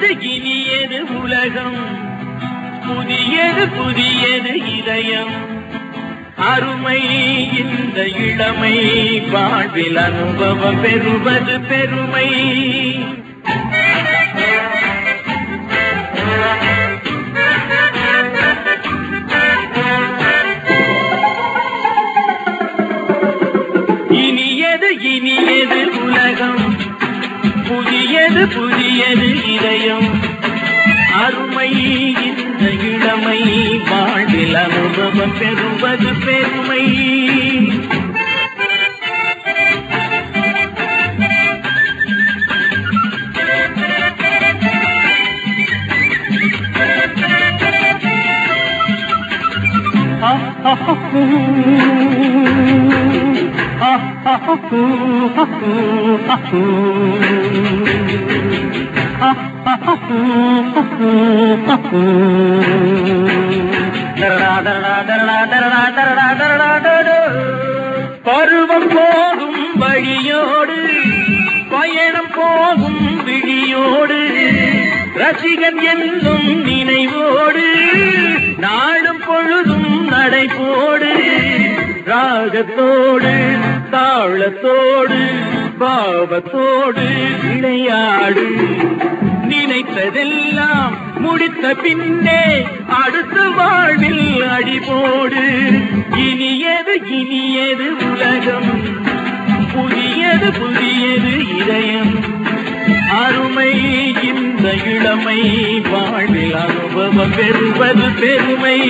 இனியது உலகம், புதியது புதியது இதயம். அருமை இந்த இளமை, வாழ்வில் அனுபவம் பெறுவது பெருமை. இனியது இனியது உலகம், புதியது புதியது இதயம். அருமை இந்த இளமை, வாழ்வில் அனுபவம் பெறுவது பெருமை. பருவம் போகும் வழியோடு, பயணம் போகும் விழியோடு, ரசிகன் என்னும் நினைவோடு, நாளும் பொழுதும் நடைபோடு. ராகத்தோடு தாளத்தோடு பாவத்தோடு விளையாடு. நினைத்ததெல்லாம் முடித்த பின்னே அடுத்த வாழ்வில் அடிபோடு. இனியது இனியது உலகம், புதியது புதியது இதயம். அருமை இந்த இளமை, வாழ்வில் அனுபவம் பெறுவது பெருமை.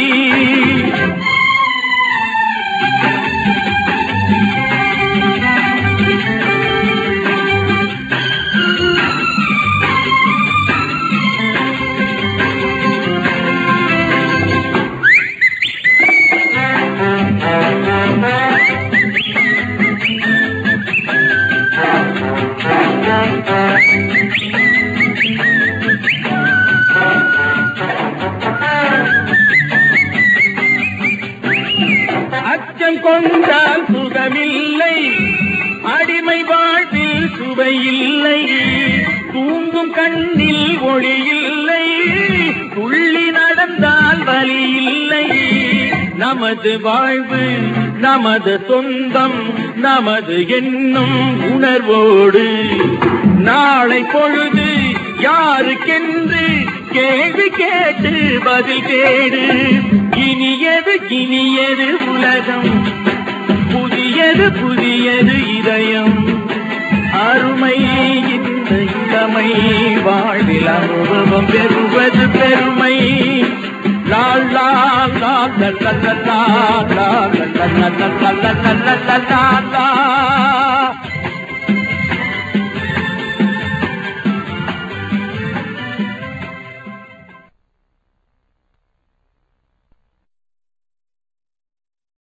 அச்சம் கொண்டால் சுகமில்லை, அடிமை வாழ்வில் சுவையில்லை. தூங்கும் கண்ணில் ஒளி இல்லை, துள்ளி நடந்தால் வலி இல்லை. நமது வாழ்வு நமது சொந்தம், நமது என்னும் உணர்வோடு. நாளை பொழுது யாருக்கென்று கேள்வி கேட்டு பதில் கேடு. இனியது இனியது உலகம், புதியது புதியது இதயம். அருமை இந்த இளமை, வாழ்வில் அனுபவம் பெறுவது பெருமை. லா லா லா லா லா லா லா லா லா லா லா லா லா லா.